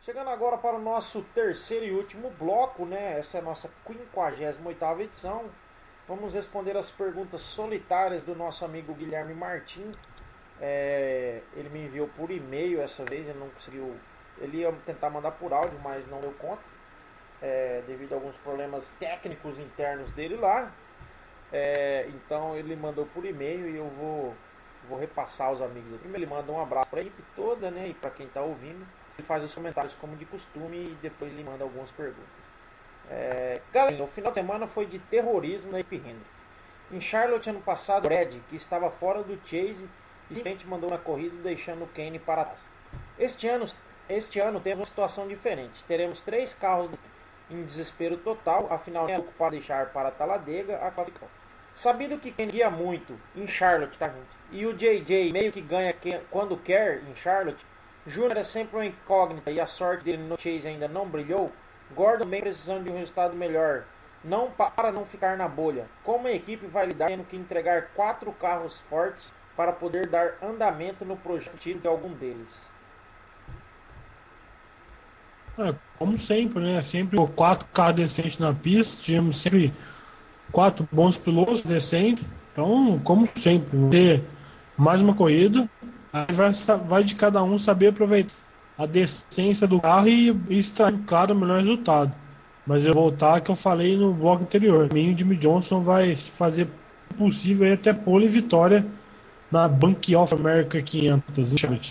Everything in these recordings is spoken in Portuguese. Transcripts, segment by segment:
Chegando agora para o nosso terceiro e último bloco, né? Essa é a nossa 58ª edição. Vamos responder as perguntas solitárias do nosso amigo Guilherme Martim. Ele me enviou por e-mail essa vez, ele não conseguiu. Ele ia tentar mandar por áudio, mas não deu conta, devido a alguns problemas técnicos internos dele lá. Então ele mandou por e-mail e eu vou repassar aos amigos aqui. Ele manda um abraço para a equipe toda, né? E para quem está ouvindo. Ele faz os comentários como de costume e depois ele manda algumas perguntas. Galera, o final de semana foi de terrorismo na equipe Hendrick. Em Charlotte ano passado, Brad, que estava fora do Chase, simplesmente mandou na corrida deixando o Kane para trás. Este ano temos uma situação diferente. Teremos 3 carros em desespero total, afinal é ocupado deixar para Talladega a classificação. Sabido que quem guia muito em Charlotte, tá, gente? E o JJ meio que ganha quando quer em Charlotte, Júnior é sempre uma incógnita e a sorte dele no Chase ainda não brilhou. Gordon bem precisando de um resultado melhor, não para não ficar na bolha. Como a equipe vai lidar tendo que entregar 4 carros fortes para poder dar andamento no projeto de algum deles? Como sempre, né? Sempre 4 carros decentes na pista, tivemos sempre 4 bons pilotos decentes. Então, como sempre, vai ter mais uma corrida. Aí vai de cada um saber aproveitar a decência do carro e extrair, claro, o melhor resultado. Mas eu vou voltar que eu falei no bloco anterior. Pra mim, o Jimmy Johnson vai fazer o possível e até pole vitória na Bank of America 500 em Charlotte.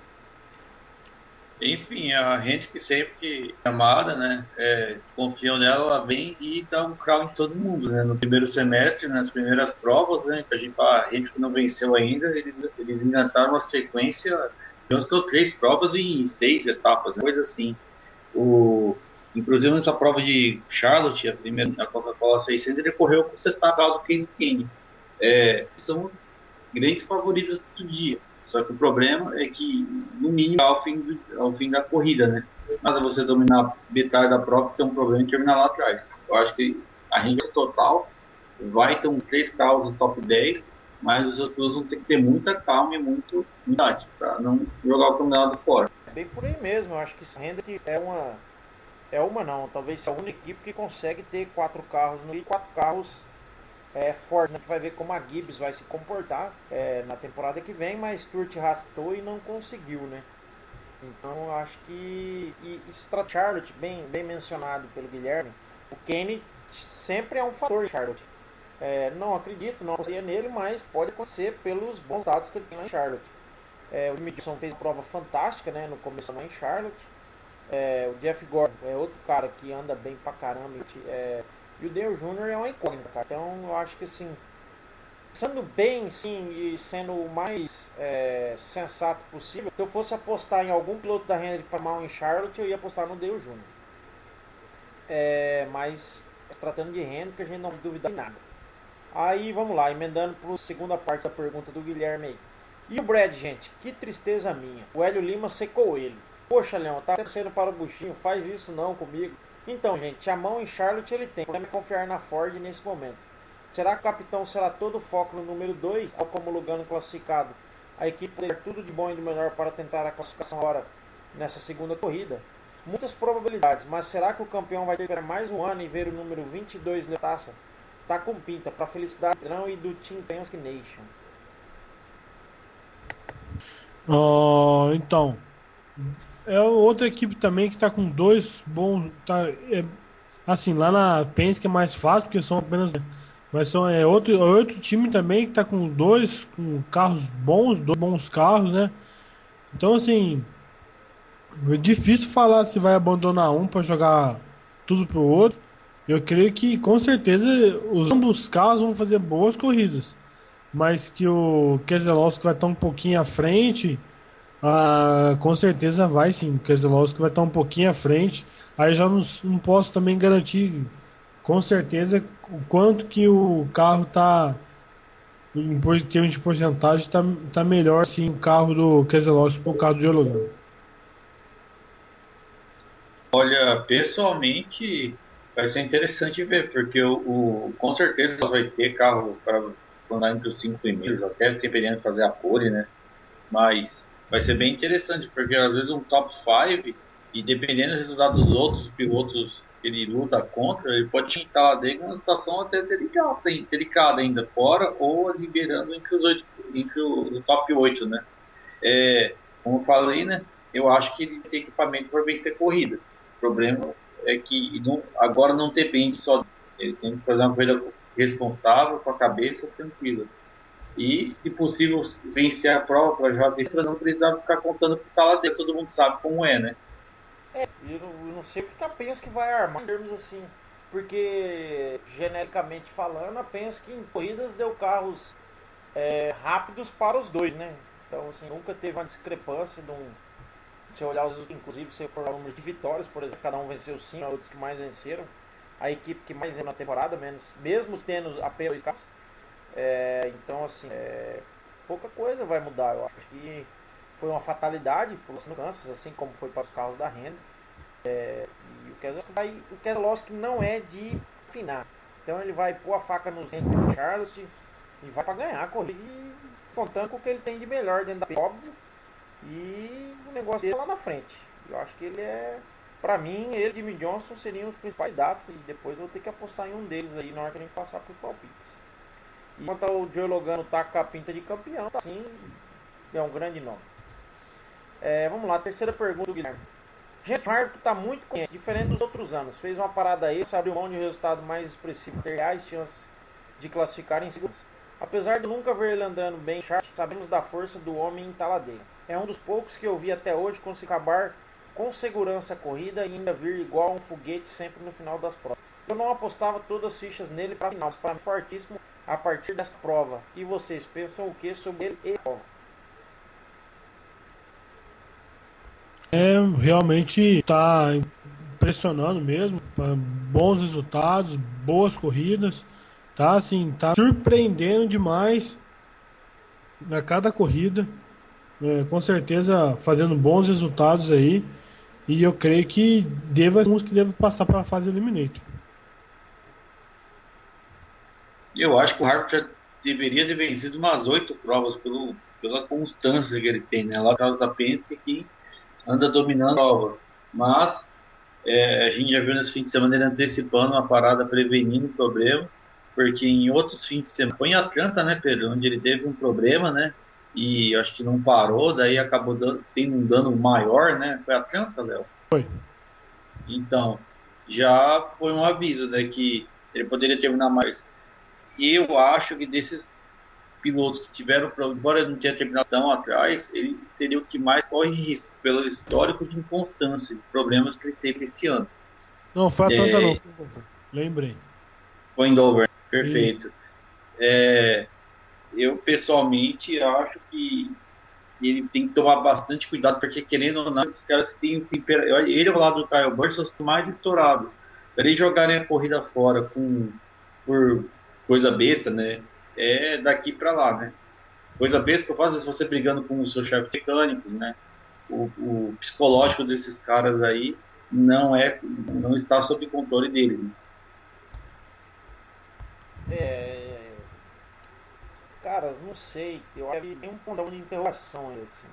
Enfim, a gente que sempre que é amada, né, desconfiam dela, ela vem e dá um crowd em todo mundo, né, no primeiro semestre, nas primeiras provas, né, que a gente que não venceu ainda, eles engataram uma sequência, digamos que 3 provas em 6 etapas, coisa assim. Inclusive nessa prova de Charlotte, a primeira, a Coca-Cola 600, ele correu com o setup do Casey Kenny. São os grandes favoritos do dia. Só que o problema é que, no mínimo, ao fim da corrida, né? Nada você dominar metade da prova, tem um problema de terminar lá atrás. Eu acho que a gente total vai ter uns 3 carros no top 10, mas os outros vão ter que ter muita calma e muito unidade, para não jogar o caminhonado fora. É bem por aí mesmo, eu acho que Hendrick é uma não, talvez seja a única equipe que consegue ter 4 carros no e 4 carros forte, né? Que vai ver como a Gibbs vai se comportar na temporada que vem, mas Stewart rastou e não conseguiu, né? Então eu acho que Charlotte, bem mencionado pelo Guilherme, o Kenny sempre é um fator de Charlotte. Não acredito, não seria nele, mas pode acontecer pelos bons dados que ele tem lá em Charlotte. O Jimmy Johnson fez uma prova fantástica, né, no começo lá em Charlotte. O Jeff Gordon é outro cara que anda bem pra caramba. E o Dale Jr. é uma incógnita, cara. Então eu acho que assim, sendo bem sim e sendo o mais sensato possível, se eu fosse apostar em algum piloto da Hendrick para mal em Charlotte, eu ia apostar no Dale Jr. Mas se tratando de Hendrick, a gente não duvida em nada. Aí vamos lá, emendando para a segunda parte da pergunta do Guilherme aí. E o Brad, gente, que tristeza minha. O Hélio Lima secou ele. Poxa, Leão, tá torcendo para o buchinho, faz isso não comigo. Então, gente, a mão em Charlotte ele tem. O problema é confiar na Ford nesse momento. Será que o capitão será todo foco no número 2, ao como Lugano classificado? A equipe ter tudo de bom e do melhor para tentar a classificação agora nessa segunda corrida? Muitas probabilidades, mas será que o campeão vai ter mais um ano e ver o número 22 na taça? Tá com pinta, para felicidade do Drão e do Team Penske Nation. Então, é outra equipe também que tá com 2 bons. Assim, lá na Penske é mais fácil, porque são apenas. Mas é outro time também que tá com com carros bons, 2 bons carros, né? Então, assim, é difícil falar se vai abandonar um para jogar tudo pro outro. Eu creio que com certeza os ambos carros vão fazer boas corridas, mas que o Keselowski vai estar um pouquinho à frente. Com certeza vai sim, o Keselowski vai estar um pouquinho à frente. Aí já não posso também garantir com certeza o quanto que o carro tá em termos de porcentagem tá melhor sim o carro do Keselowski pro carro do Jologano. Olha, pessoalmente vai ser interessante ver, porque com certeza vai ter carro para andar entre os 5 primeiros, até dependendo de fazer a pole, né? Mas vai ser bem interessante, porque às vezes um top 5 E dependendo do resultado dos outros pilotos que ele luta contra, ele pode estar lá dentro numa situação até delicada ainda, fora ou liberando entre os oito, entre o top 8, né? Como eu falei, né? Eu acho que ele tem equipamento para vencer corrida. O problema é que agora não depende só. Ele tem que fazer uma corrida responsável, com a cabeça tranquila. E, se possível, vencer a prova para já ter, para não precisar ficar contando que tá lá dentro. Todo mundo sabe como é, né? Eu não sei o que a Penske vai armar em termos assim, porque genericamente falando, a Penske em corridas deu carros rápidos para os dois, né? Então, assim, nunca teve uma discrepância de um. Se olhar, inclusive, se for o número de vitórias, por exemplo, cada um venceu 5, outros que mais venceram. A equipe que mais venceu na temporada, menos, mesmo tendo apenas 2 carros. Então, assim, pouca coisa vai mudar. Eu acho que foi uma fatalidade para os Kansas, assim como foi para os carros da Renda. E o Keselowski não é de afinar. Então ele vai pôr a faca nos dentes do Charlotte e vai para ganhar a corrida, contando com o que ele tem de melhor dentro da pista, óbvio. E o negócio dele é lá na frente. Eu acho que ele pra mim, ele e Jimmy Johnson seriam os principais dados. E depois eu vou ter que apostar em um deles aí na hora que a gente passar pros palpites. E enquanto o Joe Logano tá com a pinta de campeão, tá sim, é um grande nome. Vamos lá, terceira pergunta do Guilherme. Gente, o Harvick está muito conhecido, diferente dos outros anos. Fez uma parada aí, abriu mão de um resultado mais expressivo, ter reais chances de classificar em segundo. Apesar de nunca ver ele andando bem, sabemos da força do homem em Talladega. É um dos poucos que eu vi até hoje conseguir acabar com segurança a corrida e ainda vir igual um foguete sempre no final das provas. Eu não apostava todas as fichas nele para final, mas para mim fortíssimo a partir desta prova. E vocês pensam o que sobre ele e a prova? Realmente está impressionando mesmo, bons resultados, boas corridas, tá assim, tá surpreendendo demais a cada corrida, com certeza fazendo bons resultados aí, e eu creio que uns que deve passar para a fase eliminator. Eu acho que o Harvick já deveria ter vencido umas 8 provas pela constância que ele tem, né? Lá atrás da Penske que anda dominando provas. Mas a gente já viu nesse fim de semana ele antecipando uma parada, prevenindo o problema, porque em outros fins de semana, foi em Atlanta, né, Pedro, onde ele teve um problema, né, e acho que não parou, daí acabou tendo um dano maior, né, foi Atlanta, Léo? Foi. Então, já foi um aviso, né, que ele poderia terminar mais. E eu acho que desses pilotos que tiveram problema, embora ele não tenha terminado tão atrás, ele seria o que mais corre risco, pelo histórico de inconstância, de problemas que ele teve esse ano. Não, foi Atlanta não, lembrei. Foi em Dover, perfeito. Isso. Eu pessoalmente acho que ele tem que tomar bastante cuidado, porque querendo ou não, os caras têm um temperamento. Ele ao lado do Kyle Busch são os mais estourados. Para eles jogarem a corrida fora por coisa besta, né? É daqui para lá, né? Coisa besta que eu faço, às vezes você brigando com os seus chefes mecânicos, né? O psicológico desses caras aí não está sob controle deles, né? Cara, não sei. Eu acho que tem um pontão de interrogação aí, assim.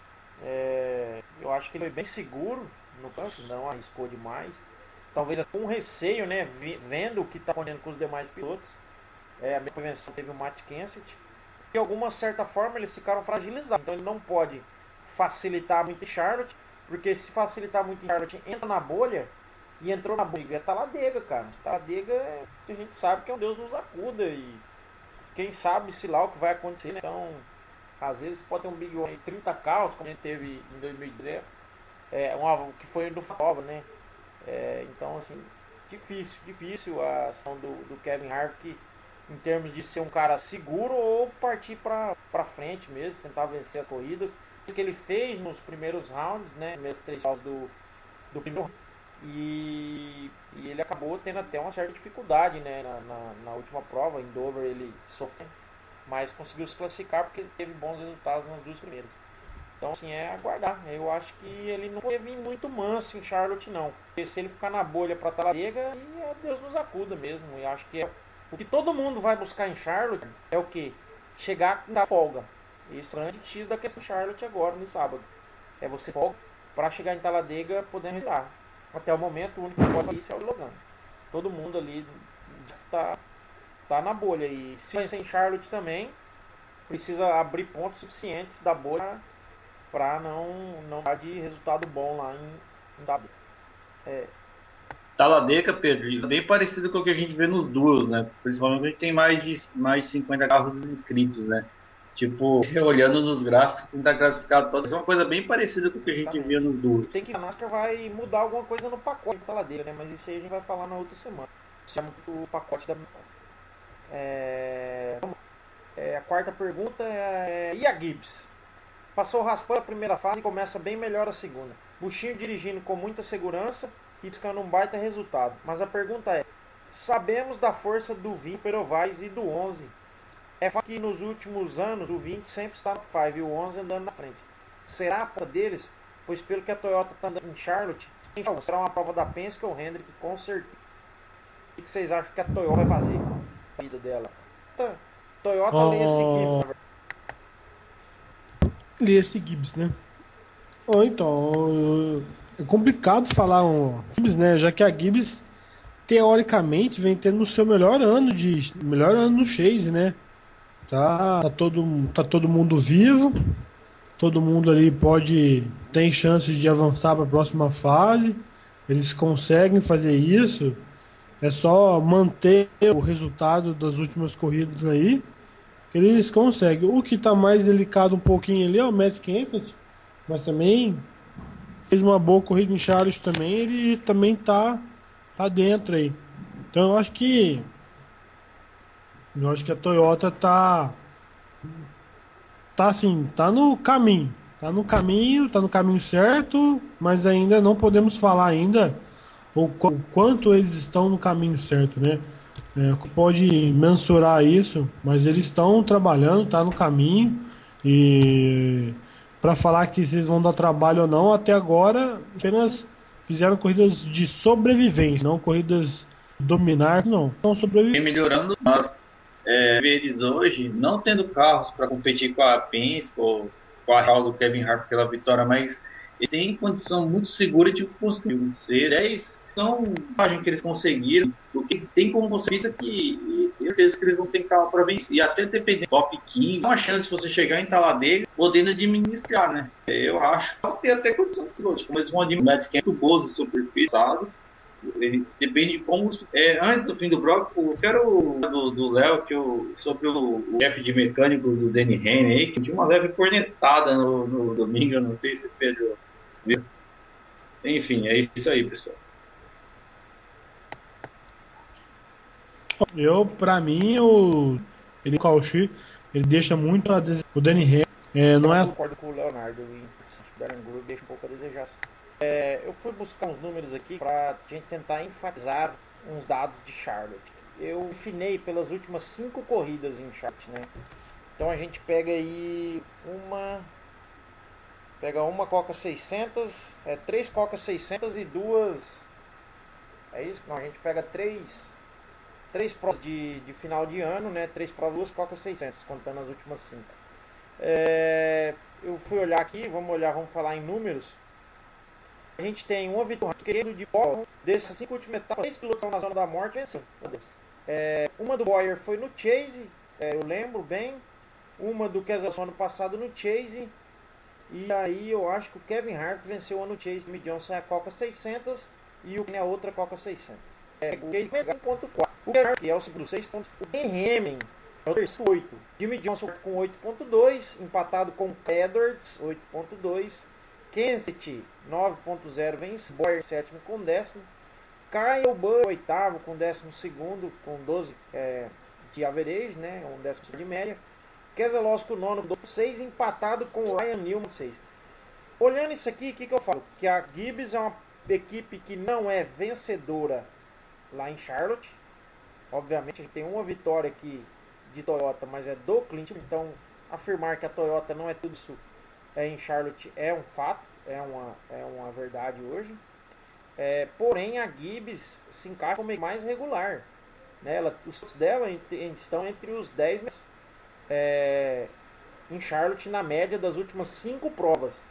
Eu acho que ele foi bem seguro no canso, não arriscou demais. Talvez com receio, né? Vendo o que está acontecendo com os demais pilotos. A minha prevenção teve o Matt Kenseth. De alguma certa forma eles ficaram fragilizados. Então ele não pode facilitar muito em Charlotte. Porque se facilitar muito em Charlotte, entra na bolha. E entrou na bolha. É Talladega, cara. Talladega a gente sabe que é um Deus nos acuda. E quem sabe se lá o que vai acontecer, né? Então, às vezes pode ter um Big One 30 carros, como a gente teve em 2010, que foi do Prova, né? Então, assim, difícil a ação do Kevin Harvick em termos de ser um cara seguro ou partir pra frente mesmo, tentar vencer as corridas. O que ele fez nos primeiros rounds, né? Nos 3 rounds do primeiro. E ele acabou tendo até uma certa dificuldade, né, na última prova. Em Dover ele sofreu, mas conseguiu se classificar porque ele teve bons resultados nas 2 primeiras. Então, assim, aguardar. Eu acho que ele não teve muito manso em Charlotte, não. Porque se ele ficar na bolha para Talladega, Deus nos acuda mesmo. E acho que o que todo mundo vai buscar em Charlotte é o quê? Chegar da folga. Esse é o grande X da questão de Charlotte agora, no sábado. Você folga para chegar em Talladega podendo respirar. Até o momento, o único que pode fazer isso é o Logano. Todo mundo ali tá na bolha. E se vencer em Charlotte também, precisa abrir pontos suficientes da bolha para não dar de resultado bom lá em Talladega. Talladega, Pedro, é bem parecido com o que a gente vê nos duels, né? Principalmente a gente tem mais de 50 carros inscritos, né? Tipo, olhando nos gráficos, quem tá classificado todos, é uma coisa bem parecida com o que a gente via nos duels. E tem que a NASCAR vai mudar alguma coisa no pacote da Talladega, né? Mas isso aí a gente vai falar na outra semana. Isso é o pacote da... a quarta pergunta é... E a Gibbs? Passou raspando a primeira fase e começa bem melhor a segunda. Buchinho dirigindo com muita segurança e buscando um baita resultado. Mas a pergunta é, sabemos da força do 20 Perovais e do 11. É fato que nos últimos anos o 20 sempre está no 5 e o 11 andando na frente. Será a prova deles? Pois pelo que a Toyota está andando em Charlotte, será uma prova da Penske ou Hendrick com certeza. O que vocês acham que a Toyota vai fazer a vida dela? Toyota leia seguinte. Esse Gibbs, né? Então, é complicado falar um Gibbs, né? Já que a Gibbs teoricamente vem tendo o seu melhor ano no Chase, né? Tá todo mundo vivo, todo mundo ali tem chances de avançar para a próxima fase. Eles conseguem fazer isso. É só manter o resultado das últimas corridas aí. Eles conseguem. O que está mais delicado um pouquinho ali é o Matt Kenseth, mas também fez uma boa corrida em Charles também. Ele também tá dentro aí. Então eu acho que a Toyota tá assim, tá no caminho. Tá no caminho certo, mas ainda não podemos falar ainda o quanto eles estão no caminho certo, né? Pode mensurar isso, mas eles estão trabalhando, tá no caminho. E para falar que vocês vão dar trabalho ou não, até agora apenas fizeram corridas de sobrevivência, não corridas de dominar, não. Estão sobrevivendo. Melhorando, mas eles hoje, não tendo carros para competir com a Penske ou com a Real do Kevin Harvick pela vitória, mas ele tem condição muito segura de conseguir ser 10. São imagem que eles conseguiram, porque tem como você vista que eu penso que eles não têm carro para vencer. E até dependendo do top 15, uma chance de você chegar em Talladega podendo administrar, né? Eu acho que tem até condição de seguir. Como eles vão administrar, que é muito boas e super pesado. Ele depende de como. Antes do fim do bloco, eu quero do Léo sobre o chefe de mecânico do Danny Hamlin aí, que tinha uma leve cornetada no domingo, eu não sei se Pedro viu. Enfim, é isso aí, pessoal. Pra mim, ele Cauchy, ele deixa muito a desejar. O Danny Hamlin, não é. Eu concordo com o Leonardo, o Baron Group deixa um pouco a desejar. Eu fui buscar uns números aqui pra gente tentar enfatizar uns dados de Charlotte. Eu afinei pelas últimas 5 corridas em Charlotte, né? Então a gente pega aí uma Coca 600, 3 Coca 600 e 2. É isso? Não, a gente pega 3 provas de final de ano, né? 3 provas, 2 Coca 600, contando as últimas 5. Eu fui olhar aqui, vamos falar em números. A gente tem uma vitória querendo de Boyer, dessas 5 últimas etapas, 3 pilotos na zona da morte, venceu. Uma do Boyer foi no Chase, eu lembro bem. Uma do Keselowski ano passado no Chase. E aí eu acho que o Kevin Harvick venceu ano Chase, Jimmy Johnson é a Coca 600 e a outra Coca 600. O Chase é 1.4. O Kevin Harvick é o segundo 6. O Ben Hamlin é o terceiro 8. Jimmy Johnson com 8.2, empatado com Edwards 8.2. Kenseth 9.0 vence, Boyer sétimo com 10º, Kyle Busch oitavo com 12º com 12 de average, né, 12º de média. Keselowski nono com 6, empatado com o Ryan Newman 6. Olhando isso aqui, o que eu falo? Que a Gibbs é uma equipe que não é vencedora lá em Charlotte. Obviamente a gente tem uma vitória aqui de Toyota, mas é do Clint, então afirmar que a Toyota não é tudo isso em Charlotte é um fato, é uma verdade hoje. Porém, a Gibbs se encaixa como mais regular, né? Os pontos dela estão entre os 10 em Charlotte na média das últimas 5 provas.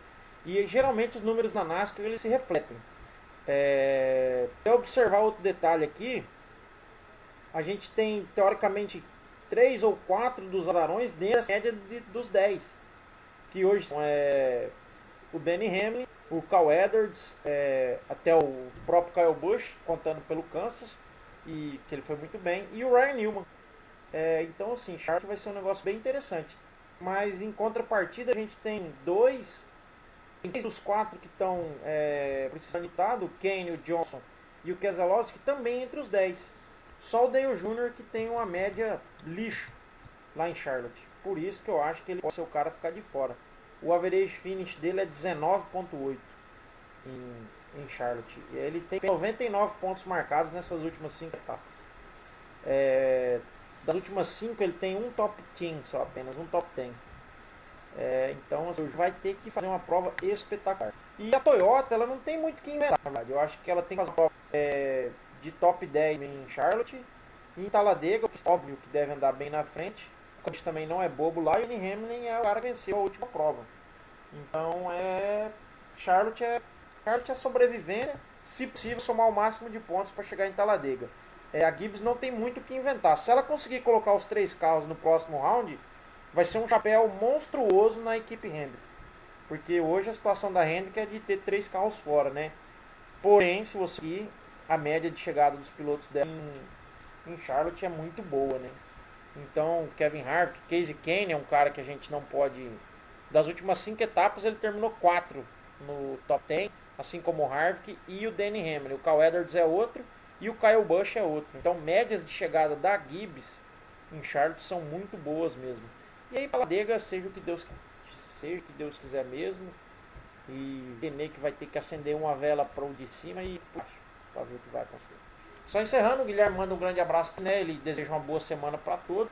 E geralmente os números na NASCAR eles se refletem. Se eu observar outro detalhe aqui, a gente tem teoricamente 3 ou 4 dos azarões dentro da média dos 10. Que hoje são o Denny Hamlin, o Cal Edwards, até o próprio Kyle Busch, contando pelo Kansas, e que ele foi muito bem, e o Ryan Newman. Então, assim, Charlotte vai ser um negócio bem interessante. Mas em contrapartida, a gente tem três dos 4 que estão precisando de estado, o Kane, o Johnson e o Keselowski, também entre os 10. Só o Dale Jr. que tem uma média lixo lá em Charlotte. Por isso que eu acho que ele pode ser o cara a ficar de fora. O average finish dele é 19.8 em Charlotte. Ele tem 99 pontos marcados nessas últimas 5 etapas. Das últimas 5 ele tem um top 10 só, apenas um top 10. Então assim, vai ter que fazer uma prova espetacular. E a Toyota, ela não tem muito o que inventar, na verdade. Eu acho que ela tem que fazer uma prova de top 10 em Charlotte e em Talladega, que é óbvio que deve andar bem na frente. O Coach também não é bobo lá, e o Denny Hamlin é o cara que venceu a última prova. Então Charlotte é sobrevivência, se possível somar o máximo de pontos para chegar em Talladega. A Gibbs não tem muito o que inventar. Se ela conseguir colocar os 3 carros no próximo round, vai ser um chapéu monstruoso na equipe Hendrick. Porque hoje a situação da Hendrick é de ter 3 carros fora, né? Porém, se você ir, a média de chegada dos pilotos dela em Charlotte é muito boa, né? Então, Kevin Harvick, Casey Kane é um cara que a gente não pode... Das últimas 5 etapas, ele terminou 4 no top 10, assim como o Harvick e o Denny Hamlin. O Cal Edwards é outro e o Kyle Busch é outro. Então, médias de chegada da Gibbs em Charlotte são muito boas mesmo. E aí, Talladega, seja o que Deus quiser mesmo. E Denny que vai ter que acender uma vela para o de cima e para ver o que vai acontecer. Só encerrando, o Guilherme manda um grande abraço, né? Ele deseja uma boa semana para todos.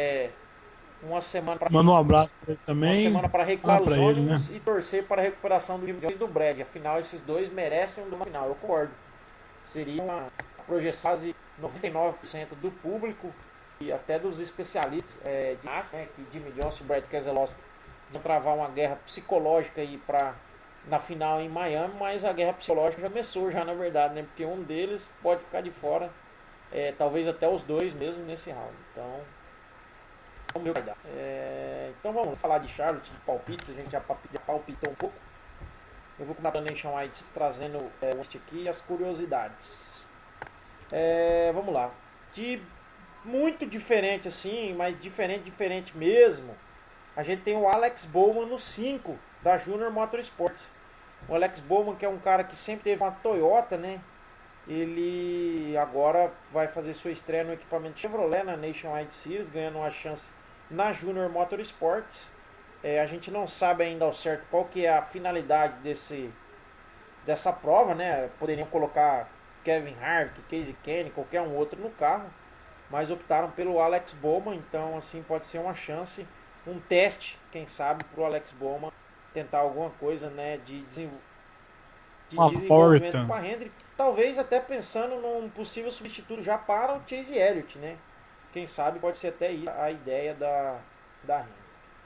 Uma semana para Manda um abraço para ele também. Uma semana para recuperar os ônibus, né? e torcer para a recuperação do Jim Jones e do Brad. Afinal, esses dois merecem uma final, eu concordo. Seria uma projeção quase 99% do público e até dos especialistas de NASCAR, né, que Jimmy Johnson e Brad Keselowski vão travar uma guerra psicológica aí na final em Miami, mas a guerra psicológica já começou já, na verdade, né? Porque um deles pode ficar de fora, talvez até os dois mesmo nesse round. Então, vamos ver o que vai dar. Então vamos falar de Charlotte, de palpites, a gente já palpitou um pouco. Eu vou começar a Nation Wide trazendo aqui as curiosidades. Vamos lá. De muito diferente assim, mas diferente mesmo. A gente tem o Alex Bowman no 5 da Junior Motorsports. O Alex Bowman, que é um cara que sempre teve uma Toyota, né? Ele agora vai fazer sua estreia no equipamento Chevrolet na Nationwide Series, ganhando uma chance na Junior Motorsports. A gente não sabe ainda ao certo qual que é a finalidade dessa prova, né? Poderiam colocar Kevin Harvick, Casey Kane, qualquer um outro no carro, mas optaram pelo Alex Bowman, então assim pode ser uma chance, um teste, quem sabe, para o Alex Bowman tentar alguma coisa, né, de desenvolvimento para a Hendrick, talvez até pensando num possível substituto já para o Chase Elliott, né? Quem sabe pode ser até a ideia da Hendrick.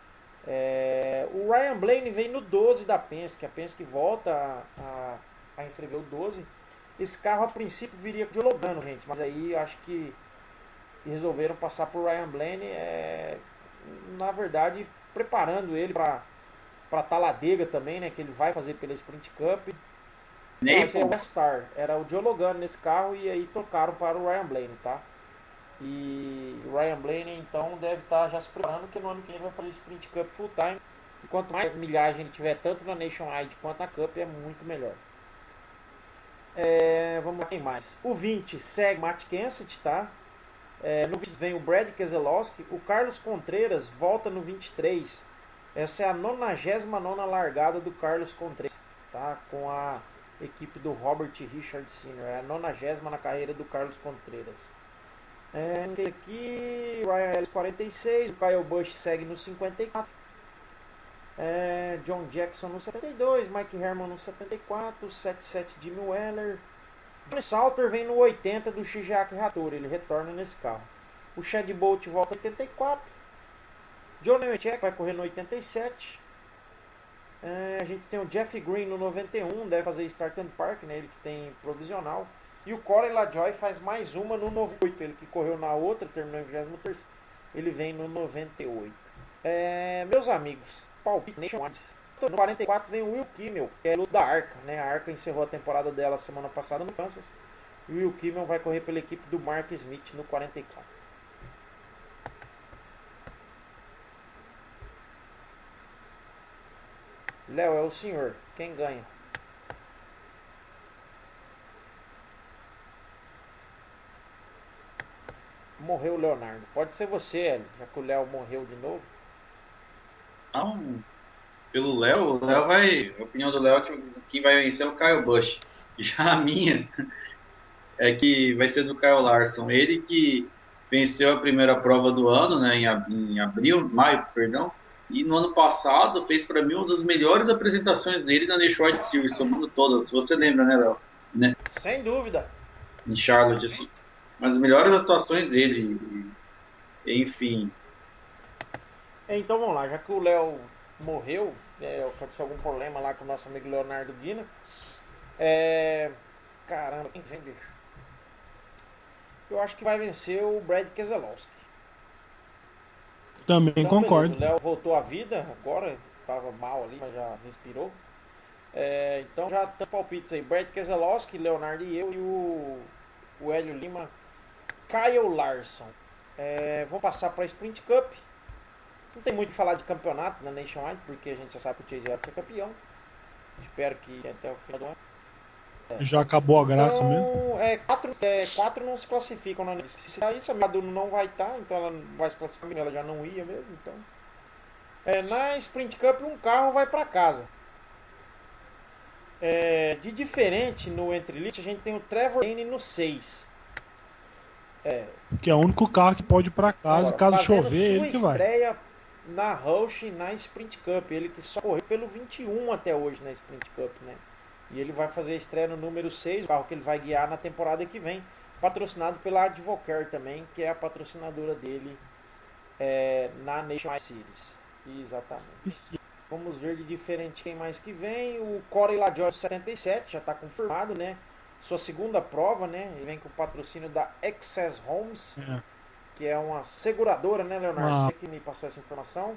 O Ryan Blaney vem no 12 da Penske, a Penske volta a inscrever o 12. Esse carro a princípio viria de Logano, gente, mas aí acho que resolveram passar por Ryan Blaney, na verdade preparando ele para Talladega também, né, que ele vai fazer pela Sprint Cup. Esse é o Star, era o Joe Logano nesse carro e aí trocaram para o Ryan Blaney, tá? E o Ryan Blaney então deve estar já se preparando, que no ano que vem vai fazer Sprint Cup full time. E quanto mais milhagem ele tiver, tanto na Nationwide quanto na Cup, é muito melhor. Vamos lá, quem mais? O 20 segue Matt Kenseth, tá? No 20 vem o Brad Keselowski. O Carlos Contreras volta no 23. Essa é a 99ª largada do Carlos Contreras, tá? Com a equipe do Robert Richard Sr. É a 90ª na carreira do Carlos Contreras. Aqui Ryan Ellis 46, o Kyle Busch segue no 54, John Jackson no 72, Mike Herman no 74, 77 Jimmy Weller. Johnny Salter vem no 80 do Shigeaki Hattori, ele retorna nesse carro. O Chad Bolt volta no 84, Johnny Nemechek vai correr no 87, A gente tem o Jeff Green no 91, deve fazer Start and Park, né? Ele que tem provisional. E o Corey LaJoie faz mais uma no 98, ele que correu na outra, terminou em 23º. Ele vem no 98. Meus amigos, palpite Nationwide. No 44 vem o Will Kimmel, que é da Arca, né? A Arca encerrou a temporada dela semana passada no Kansas. E o Will Kimmel vai correr pela equipe do Mark Smith no 44. Léo, é o senhor. Quem ganha? Morreu o Leonardo. Pode ser você, Hélio, já que o Léo morreu de novo. Não, pelo Léo, o Léo vai. A opinião do Léo é que quem vai vencer é o Kyle Busch. Já a minha é que vai ser do Kyle Larson. Ele que venceu a primeira prova do ano, né, em maio, perdão. E no ano passado fez para mim uma das melhores apresentações dele na Nationwide Series, somando todas. Se você lembra, né, Léo? Né? Sem dúvida. Em Charlotte, assim. Uma das melhores atuações dele. Enfim. Então vamos lá, já que o Léo morreu, aconteceu algum problema lá com o nosso amigo Leonardo Guina. Caramba, quem vem, bicho? Eu acho que vai vencer o Brad Keselowski. Também Então, concordo. Beleza, o Léo voltou à vida agora, estava mal ali, mas já respirou. Então já tem palpites aí: Brad Keselowski, Leonardo e eu, e o Hélio Lima, Kyle Larson. Vou passar para a Sprint Cup. Não tem muito o que falar de campeonato na Nationwide, porque a gente já sabe que o Chase Elliott é campeão. Espero que até o final do ano. Já acabou a graça Então, mesmo. quatro não se classificam na Nationwide. Se sair, a Maduro não vai estar, então ela não vai se classificar, ela já não ia mesmo. Então. Na Sprint Cup, um carro vai para casa. De diferente no Entre Elite, a gente tem o Trevor Lane no 6. Que é o único carro que pode ir pra casa. Agora, Caso chover, ele que vai. estreia na Rush na Sprint Cup. Ele que só correu pelo 21 até hoje na Sprint Cup, né? E ele vai fazer a estreia no número 6, o carro que ele vai guiar na temporada que vem. Patrocinado pela Advocare também, que é a patrocinadora dele na Nationwide Series. Exatamente. Vamos ver de diferente quem mais que vem. O Corey LaJoie 77, já está confirmado, né? Sua segunda prova, né? Ele vem com o patrocínio da Access Homes, que é uma seguradora, né, Leonardo? Você que me passou essa informação.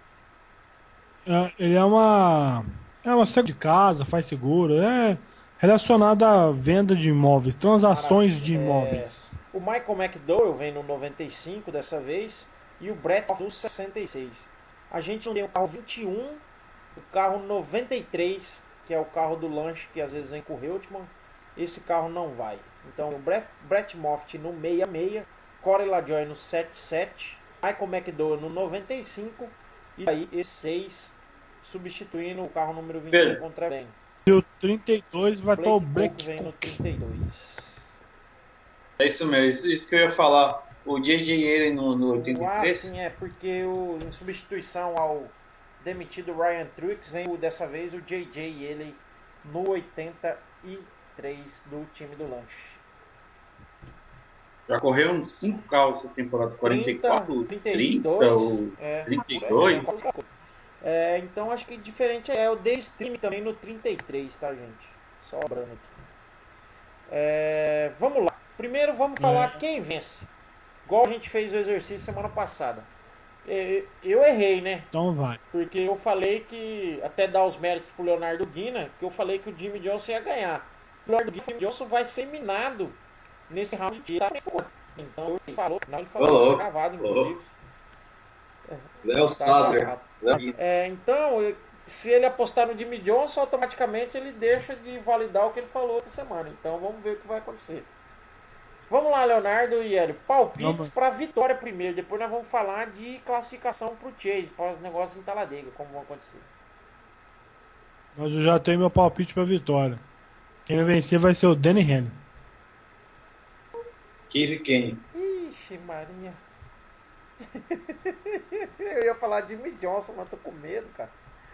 Ele é uma segura de casa, faz seguro, é relacionado à venda de imóveis, transações de imóveis. O Michael McDowell vem no 95 dessa vez e o Brett no 66. A gente não tem o carro 21, o carro 93, que é o carro do lanche que às vezes vem com o Reutemann. Esse carro não vai. Então o Brett Moffitt no 66, Corey LaJoie no 77, Michael McDowell no 95 e aí esse 6 substituindo o carro número 21 contra Ben. E o 32 vai estar o Blake vem no 32. É isso mesmo, isso que eu ia falar. O J.J. Allen no 83? Sim, porque em substituição ao demitido Ryan Truex, vem dessa vez o J.J. Allen no 83 do time do lanche. Já correu uns 5 carros essa temporada, 44, 30 ou 32? Então acho que diferente é o D-Stream também no 33, tá, gente? Só lembrando aqui. Vamos lá. Primeiro vamos falar quem vence. Igual a gente fez o exercício semana passada. Eu errei, né? Então vai. Porque eu falei que, até dar os méritos pro Leonardo Guina, que eu falei que o Jimmy Johnson ia ganhar. O Leonardo Johnson vai ser minado nesse round de Então ele falou, isso é gravado, inclusive. Léo Sadler. Então, se ele apostar no Jimmy Johnson, automaticamente ele deixa de validar o que ele falou outra semana. Então vamos ver o que vai acontecer. Vamos lá, Leonardo e Hélio. Palpites para vitória primeiro. Depois nós vamos falar de classificação para o Chase, para os negócios em Talladega, como vão acontecer. Mas eu já tenho meu palpite para vitória. Quem vai vencer vai ser o Danny Henry. Casey Kenny. Ixi, Maria. Eu ia falar Jimmy Johnson, mas tô com medo, cara.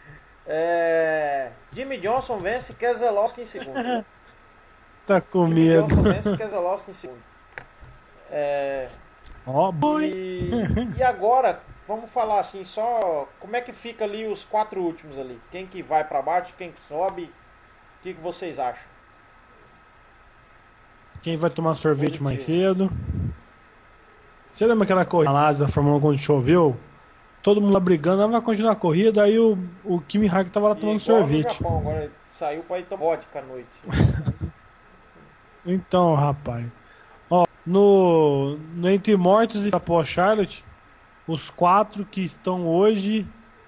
Jimmy Johnson vence Keselowski em segundo. Tá com Jimmy medo. Johnson vence Keselowski em segundo. E agora, vamos falar assim, só como é que fica ali os 4 últimos ali? Quem que vai para baixo, quem que sobe? O que vocês acham? Quem vai tomar sorvete mais Positivo. cedo? Você lembra aquela corrida lá da Fórmula 1 quando choveu? Todo mundo lá brigando, vai continuar a corrida, aí o Kimi Raikkonen tava lá E tomando igual no sorvete. Japão, agora saiu para ir tomar vodka à noite. Então, rapaz. Ó, no Entre Mortos e após Charlotte, os 4 que estão hoje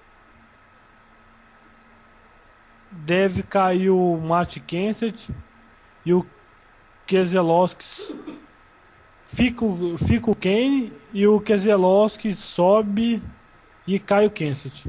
deve cair o Matt Kenseth e o Keselowski. Fica o Kane e o Keselowski sobe e cai o Kenseth.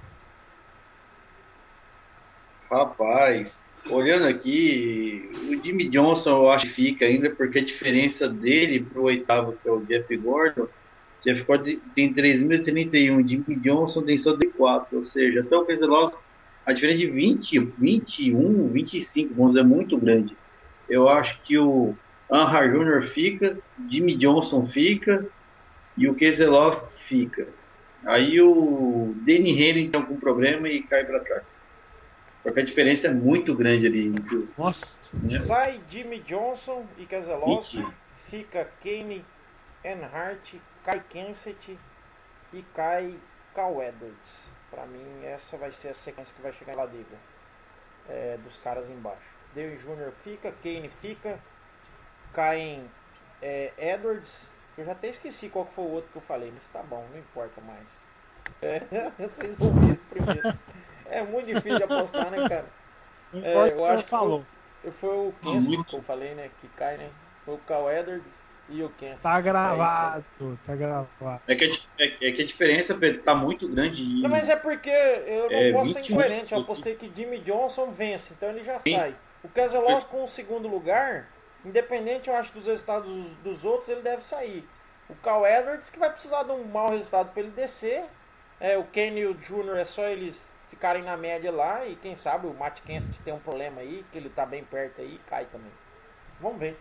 Rapaz, olhando aqui, o Jimmy Johnson eu acho que fica ainda, porque a diferença dele pro oitavo, que é o Jeff Gordon tem 3.031, Jimmy Johnson tem só 4, ou seja, até o Keselowski, a diferença de 20, 21, 25 pontos é muito grande. Eu acho que o Anhar Jr. fica, Jimmy Johnson fica e o Keselowski fica. Aí o Denny Hamlin tem algum problema e cai para trás. Porque a diferença é muito grande ali entre os. Nossa. Né? Sai Jimmy Johnson e Keselowski, fica Kane Earnhardt, cai Kenseth e cai Cal Edwards. Pra mim, essa vai ser a sequência que vai chegar na liga dos caras embaixo. Dale Jr. fica, Kane fica, caem Edwards. Eu já até esqueci qual que foi o outro que eu falei, mas tá bom, não importa mais. Vocês ouviram primeiro. É muito difícil de apostar, né, cara? Não importa o que Eu você acho que falou. foi o Kenseth que eu falei, né? Que cai, né? Foi o Cal Edwards e o Kenseth. Tá É gravado, tá gravado. É que a diferença, Pedro, tá muito grande. não, mas é porque eu não posso ser 21. incoerente. Eu apostei que Jimmy Johnson vence, então ele já sai. O Keselowski com o segundo lugar, independente, eu acho, dos resultados dos outros, ele deve sair. O Cal Edwards, que vai precisar de um mau resultado para ele descer. O Kane e o Jr. é só eles ficarem na média lá. E quem sabe o Matt Kenseth tem um problema aí, que ele tá bem perto aí, cai também. Vamos ver.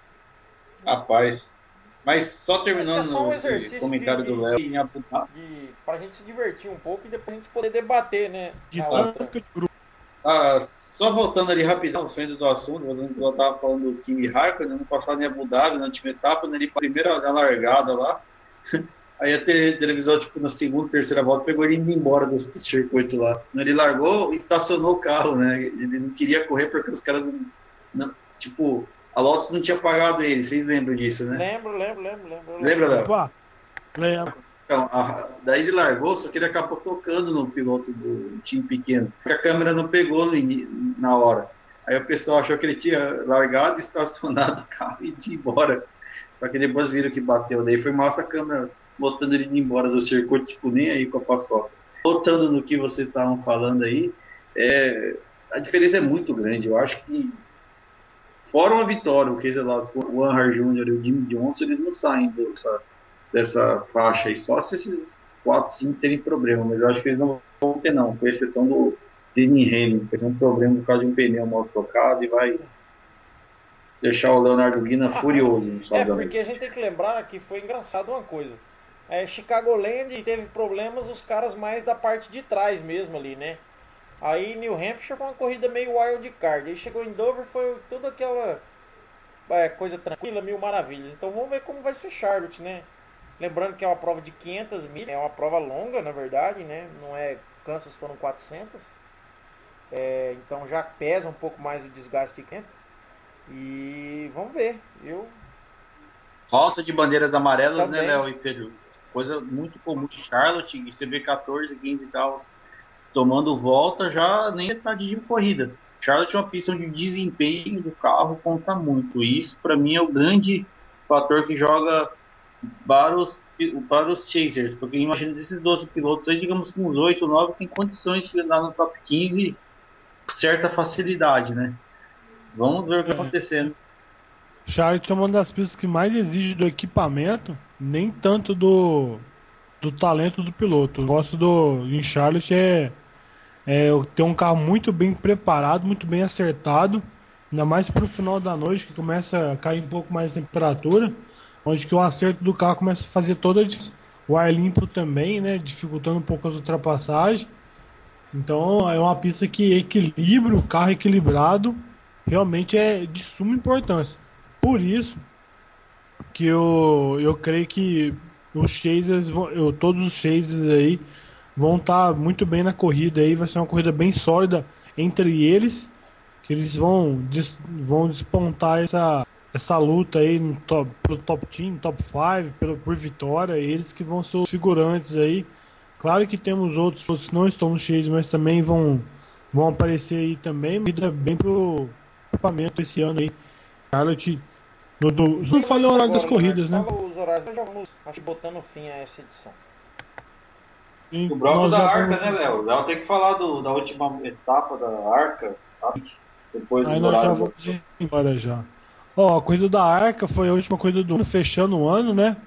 Rapaz. Mas só terminando É só um no exercício comentário do Léo em Abu Dhabi. Pra gente se divertir um pouco e depois a gente poder debater, né? De Na outra. tanto de grupo. Só voltando ali rapidão, saindo do assunto, eu estava falando do Kimi Raikkonen, no passado em Abu Dhabi, na última etapa, ele primeiro na largada lá, aí a televisão, tipo, na segunda, terceira volta, pegou ele indo embora do circuito lá. Ele largou e estacionou o carro, né? Ele não queria correr porque os caras, não, tipo, a Lotus não tinha pagado ele, vocês lembram disso, né? Lembro. Lembra, Léo? Opa, lembro. Então, daí ele largou, só que ele acabou tocando no piloto do time pequeno, porque a câmera não pegou na hora. Aí o pessoal achou que ele tinha largado, estacionado o carro e ido embora. Só que depois viram que bateu. Daí foi massa a câmera mostrando ele indo embora do circuito, tipo, nem aí com a paçoca. Voltando no que vocês estavam falando aí, a diferença é muito grande. Eu acho que, fora uma vitória, o Keselowski, o Anhar Jr. e o Jimmy Johnson, eles não saem dessa faixa aí, só se esses 4, 5 terem problema, mas eu acho que eles não vão ter não, com exceção do Denny Hamlin, que tem um problema por causa de um pneu mal trocado e vai deixar o Leonardo Guina furioso no sábado. Porque a gente tem que lembrar que foi engraçado uma coisa. Chicagoland teve problemas os caras mais da parte de trás mesmo ali, né? Aí New Hampshire foi uma corrida meio wild card. Aí chegou em Dover, foi toda aquela coisa tranquila, mil maravilhas. Então vamos ver como vai ser Charlotte, né? Lembrando que é uma prova de 500 milhas, é uma prova longa, na verdade, né? Não é Kansas, foram 400. Então já pesa um pouco mais o desgaste que 500. E vamos ver. Falta de bandeiras amarelas, também, né, Léo e Pedro? Coisa muito comum de Charlotte, e você vê 14, 15 carros tomando volta, já nem metade de corrida. Charlotte é uma pista onde o desempenho do carro conta muito. E isso, para mim, é o grande fator que joga para os chasers, porque imagina desses 12 pilotos aí, digamos que uns 8, 9 tem condições de andar no top 15 com certa facilidade, né? Vamos ver o que está acontecendo. Charlotte é uma das pistas que mais exige do equipamento, nem tanto do talento do piloto. Eu gosto em Charlotte ter um carro muito bem preparado, muito bem acertado, ainda mais para o final da noite, que começa a cair um pouco mais a temperatura, onde que o acerto do carro começa a fazer toda a diferença. o ar limpo também, né? Dificultando um pouco as ultrapassagens. Então é uma pista que equilibra o carro equilibrado, realmente é de suma importância. Por isso que eu creio que os chasers, todos os chasers aí vão estar muito bem na corrida aí, vai ser uma corrida bem sólida entre eles, que eles vão despontar essa luta aí no pelo top team, top 5, por vitória, eles que vão ser os figurantes aí. Claro que temos outros pilotos que não estão no chase, mas também vão aparecer aí também. Vida bem pro equipamento esse ano aí. Charlotte, não falei o Isso horário das agora, Leonardo. corridas, né? Fala os horários. Nós já vamos, acho que botando fim a essa edição. O E bloco nós da já Arca, vamos. né, Léo? Léo tem que falar da última etapa da Arca, tá? Depois Aí dos nós já horários. vamos embora já. Ó, a corrida da Arca foi a última corrida do ano, fechando o ano, né?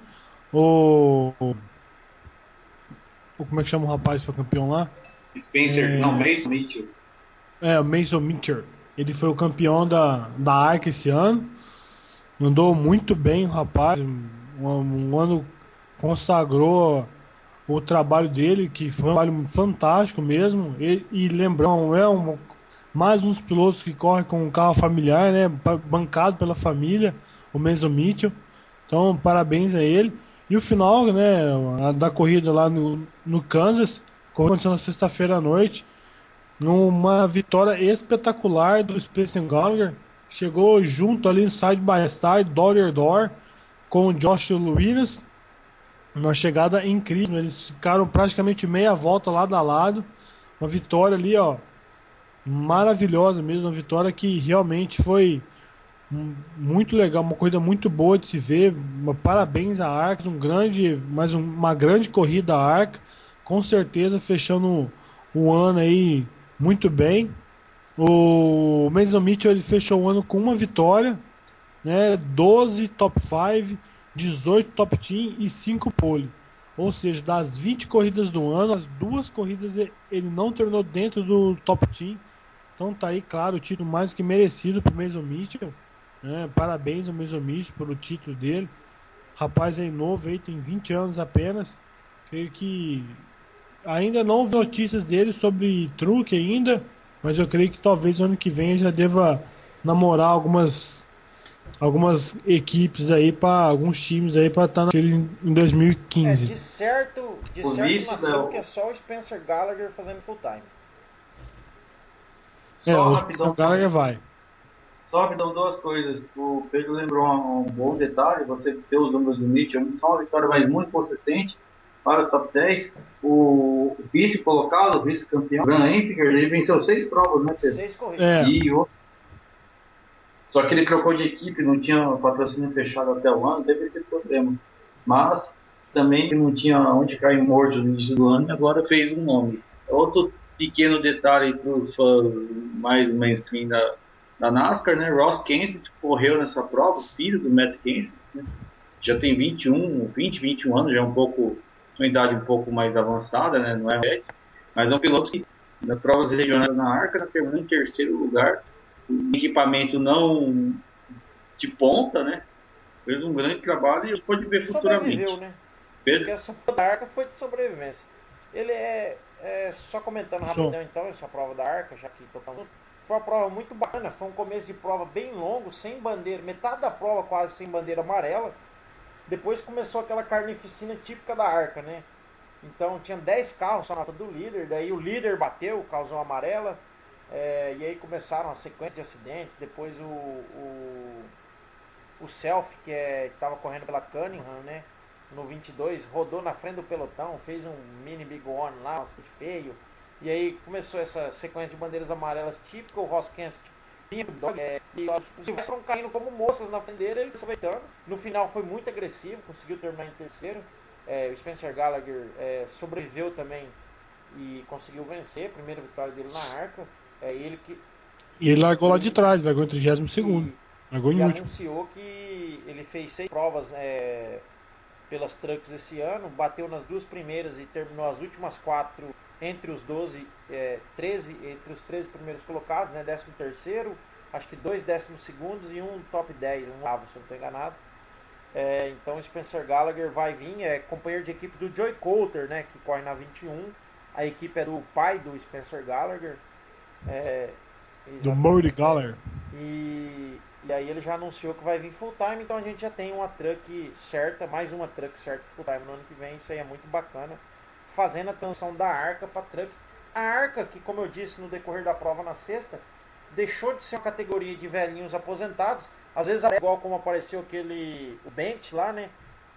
Como é que chama o rapaz que foi campeão lá? Spencer, não, Mason Mitchell. O Mason Mitchell. Ele foi o campeão da Arca esse ano. Andou muito bem o rapaz. Um ano consagrou o trabalho dele, que foi um trabalho fantástico mesmo. E lembrando, mais uns pilotos que correm com um carro familiar, né? Bancado pela família, o Mason Mitchell. Então, parabéns a ele. E o final, né, da corrida lá no Kansas, aconteceu na sexta-feira à noite, numa vitória espetacular do Spencer Gallagher. Chegou junto ali, side by side, door to door, com o Josh Lewis. Uma chegada incrível. Eles ficaram praticamente meia volta lado a lado. Uma vitória ali, ó, maravilhosa mesmo. Uma vitória que realmente foi muito legal, uma corrida muito boa de se ver. Parabéns à Arca, uma grande corrida à Arca, com certeza fechando o ano aí muito bem. O Mason Mitchell ele fechou o ano com uma vitória, né? 12 top 5, 18 top team e 5 pole. Ou seja, das 20 corridas do ano, as duas corridas ele não terminou dentro do top team. Então tá aí, claro, o título mais que merecido para o Mason Mitchell. Né? Parabéns ao Mason Mitchell pelo título dele. Rapaz aí novo, aí, tem 20 anos apenas. Creio que ainda não houve notícias dele sobre truque ainda, mas eu creio que talvez ano que vem ele já deva namorar algumas equipes aí para alguns times aí para estar em 2015. De Por certo isso, na Léo, que é só o Spencer Gallagher fazendo full time. só O Spencer rapidão Gallagher também. vai. Só rapidão, duas coisas. O Pedro lembrou um bom detalhe, você ter os números do Mitchell, só uma vitória, mas muito consistente para o top 10. O vice colocado, o vice-campeão, Graham Enfinger, ele venceu 6 provas, né, Pedro? 6 corridas. É, Só que ele trocou de equipe, não tinha patrocínio fechado até o ano, teve esse problema. Mas também não tinha onde cair morto no início do ano e agora fez um nome. Outro pequeno detalhe para os fãs mais mainstream da NASCAR, né? Ross Kenseth correu nessa prova, filho do Matt Kenseth, né? Já tem 21 anos, já é uma idade um pouco mais avançada, né? Não é velho, mas é um piloto que nas provas regionais na Arca terminou em terceiro lugar, equipamento não de ponta, né? Fez um grande trabalho e pode ver futuramente. Sobreviveu, né? Pedro? Porque essa prova da Arca foi de sobrevivência. Ele só comentando rapidão então, essa prova da Arca, já que tô falando. Foi uma prova muito bacana, foi um começo de prova bem longo, sem bandeira, metade da prova quase sem bandeira amarela. Depois começou aquela carnificina típica da Arca, né? Então tinha 10 carros só na nota do líder, daí o líder bateu, causou amarela, e aí começaram a sequência de acidentes. Depois o Self, que estava correndo pela Cunningham, né? No 22, rodou na frente do pelotão, fez um mini big one lá, um acidente feio. E aí começou essa sequência de bandeiras amarelas típica. O Ross Kenseth vinha e os rivais foram caindo como moças na frente dele, ele foi aproveitando. No final foi muito agressivo, conseguiu terminar em terceiro. O Spencer Gallagher sobreviveu também e conseguiu vencer, primeira vitória dele na Arca. E ele largou lá de trás, largou em 32º. Largou em último. Anunciou que ele fez 6 provas pelas trucks esse ano, bateu nas 2 primeiras e terminou as últimas 4 entre os 13 entre os 13 primeiros colocados, né? 13º, acho que 2 12º e um top 10, um oitavo, se eu não estou enganado. Então o Spencer Gallagher vai vir, é companheiro de equipe do Joey Coulter, né, que corre na 21. A equipe é do pai do Spencer Gallagher. Do Murray Gallagher. E aí ele já anunciou que vai vir full time, então a gente já tem uma truck certa, mais uma truck certa full time no ano que vem, isso aí é muito bacana. Fazendo a transição da Arca para truck. A Arca, que como eu disse no decorrer da prova na sexta, deixou de ser uma categoria de velhinhos aposentados. Às vezes é igual como apareceu o Bench lá, né?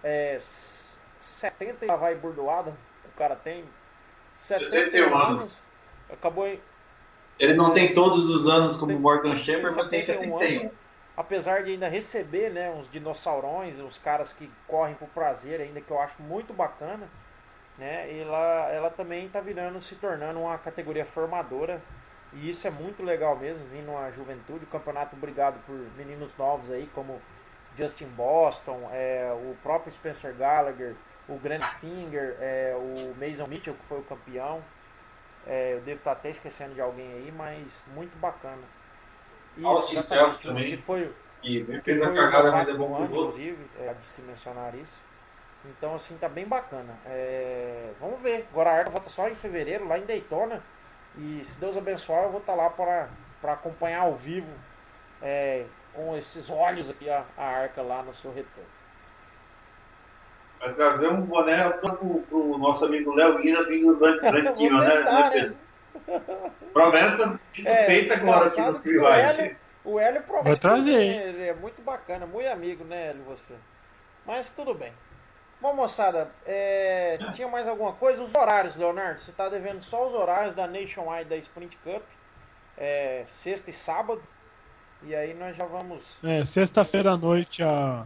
70 já vai burdoada, o cara tem 71 anos. Acabou em... Ele não tem todos os anos como Morgan Shepherd, mas tem 71. Apesar de ainda receber, né, uns dinossaurões, uns caras que correm por prazer ainda, que eu acho muito bacana, né? Ela também está se tornando uma categoria formadora. E isso é muito legal mesmo, vindo uma juventude, o campeonato brigado por meninos novos aí, como Justin Boston, o próprio Spencer Gallagher, o Grant Finger, o Mason Mitchell, que foi o campeão. Eu devo estar até esquecendo de alguém aí, mas muito bacana. Isso, exatamente, também, que foi fez a cagada, mas é bom pro ano, inclusive, de se mencionar isso. Então, assim, tá bem bacana. Vamos ver. Agora a Arca volta só em fevereiro, lá em Daytona. E se Deus abençoar, eu vou estar lá para acompanhar ao vivo, com esses olhos aqui, a Arca lá no seu retorno. Vai trazer um boné pro nosso amigo Léo Guina vindo branquinho, né, Pedro? Promessa feita agora aqui no Freeride. O Hélio promete. Vai trazer. Ele é muito bacana, muito amigo, né, Hélio, você. Mas tudo bem. Bom, moçada, tinha mais alguma coisa? Os horários, Leonardo. Você está devendo só os horários da Nationwide da Sprint Cup. Sexta e sábado. E aí nós já vamos... Sexta-feira à noite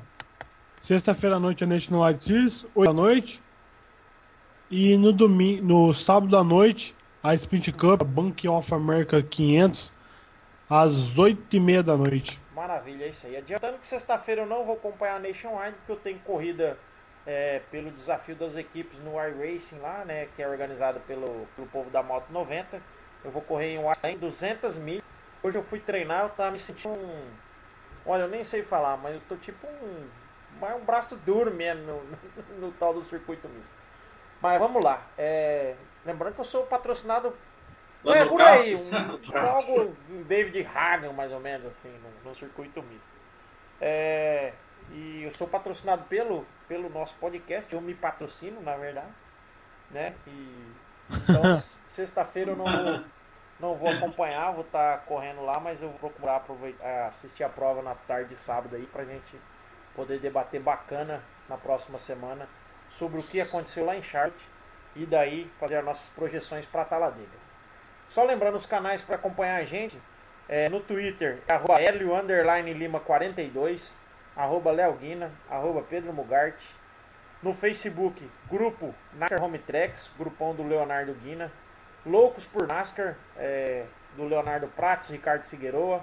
a Nationwide Series, 8 da noite. E no sábado à noite, a Sprint Cup, a Bank of America 500, às 8h30 da noite. Maravilha, é isso aí. Adiantando que sexta-feira eu não vou acompanhar a Nationwide, porque eu tenho corrida pelo desafio das equipes no iRacing lá, né, que é organizado pelo povo da Moto 90. Eu vou correr em 200 mil. Hoje eu fui treinar, eu tava me sentindo olha, eu nem sei falar, mas eu tô tipo um braço duro mesmo no tal do circuito misto. Mas vamos lá. Lembrando que eu sou patrocinado por aí, algo um David Hagan, mais ou menos, assim, no circuito misto. E eu sou patrocinado pelo nosso podcast, eu me patrocino, na verdade, né? Então, sexta-feira eu não vou acompanhar, vou estar correndo lá, mas eu vou procurar assistir a prova na tarde de sábado aí, pra gente poder debater bacana na próxima semana sobre o que aconteceu lá em Charlotte e daí fazer as nossas projeções para Talladega. Só lembrando os canais para acompanhar a gente, no Twitter, @Helio_Lima42, @Leoguina, @Pedro Mugarte. No Facebook, grupo NASCAR Home Tracks, grupão do Leonardo Guina. Loucos por NASCAR, do Leonardo Prates, Ricardo Figueroa.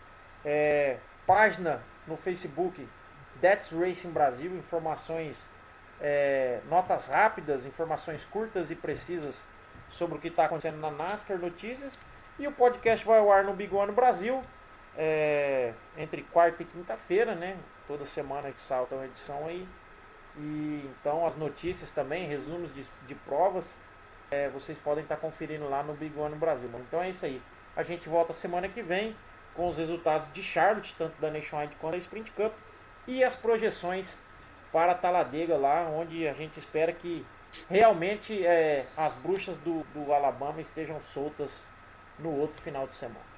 Página no Facebook, That's Racing Brasil, informações, notas rápidas, informações curtas e precisas sobre o que está acontecendo na NASCAR, notícias. E o podcast vai ao ar no Big One Brasil, entre quarta e quinta-feira, né? Toda semana que salta uma edição aí. E então as notícias também, resumos de provas, vocês podem estar conferindo lá no Big One Brasil. Então é isso aí. A gente volta semana que vem com os resultados de Charlotte, tanto da Nationwide quanto da Sprint Cup, e as projeções para Talladega lá, onde a gente espera que realmente as bruxas do Alabama estejam soltas no outro final de semana.